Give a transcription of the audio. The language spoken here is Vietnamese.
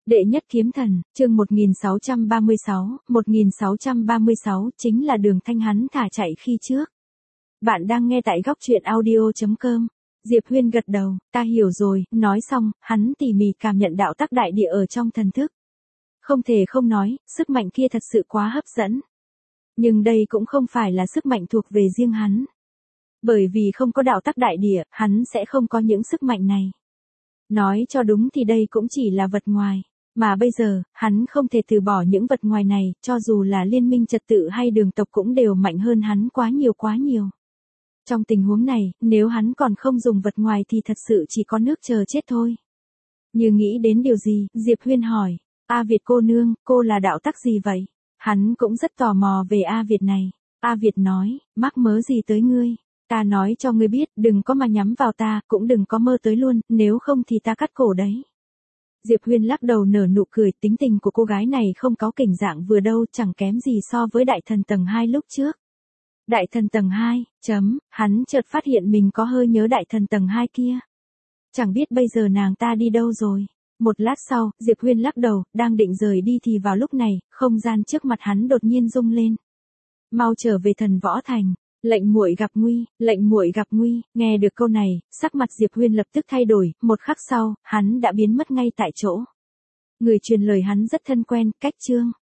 Đệ nhất kiếm thần, chương 1636 chính là Đường Thanh hắn thả chạy khi trước. Bạn đang nghe tại góc truyện audio.com. Diệp Huyên gật đầu, ta hiểu rồi, nói xong, hắn tỉ mỉ cảm nhận đạo tắc đại địa ở trong thần thức. Không thể không nói, sức mạnh kia thật sự quá hấp dẫn. Nhưng đây cũng không phải là sức mạnh thuộc về riêng hắn. Bởi vì không có đạo tắc đại địa, hắn sẽ không có những sức mạnh này. Nói cho đúng thì đây cũng chỉ là vật ngoài. Mà bây giờ, hắn không thể từ bỏ những vật ngoài này, cho dù là liên minh trật tự hay đường tộc cũng đều mạnh hơn hắn quá nhiều. Trong tình huống này, nếu hắn còn không dùng vật ngoài thì thật sự chỉ có nước chờ chết thôi. Như nghĩ đến điều gì, Diệp Huyên hỏi, A Việt cô nương, cô là đạo tắc gì vậy? Hắn cũng rất tò mò về A Việt này. A Việt nói, mắc mớ gì tới ngươi? Ta nói cho ngươi biết, đừng có mà nhắm vào ta, cũng đừng có mơ tới luôn, nếu không thì ta cắt cổ đấy. Diệp Huyên lắc đầu nở nụ cười, tính tình của cô gái này không có cảnh dạng vừa đâu, chẳng kém gì so với đại thần tầng 2 lúc trước. Đại thần tầng 2, hắn chợt phát hiện mình có hơi nhớ đại thần tầng 2 kia. Chẳng biết bây giờ nàng ta đi đâu rồi. Một lát sau, Diệp Huyên lắc đầu, đang định rời đi thì vào lúc này, không gian trước mặt hắn đột nhiên rung lên. Mau trở về Thần Võ Thành. Lệnh muội gặp nguy, nghe được câu này, sắc mặt Diệp Huyên lập tức thay đổi, một khắc sau, hắn đã biến mất ngay tại chỗ. Người truyền lời hắn rất thân quen, Cách Trương.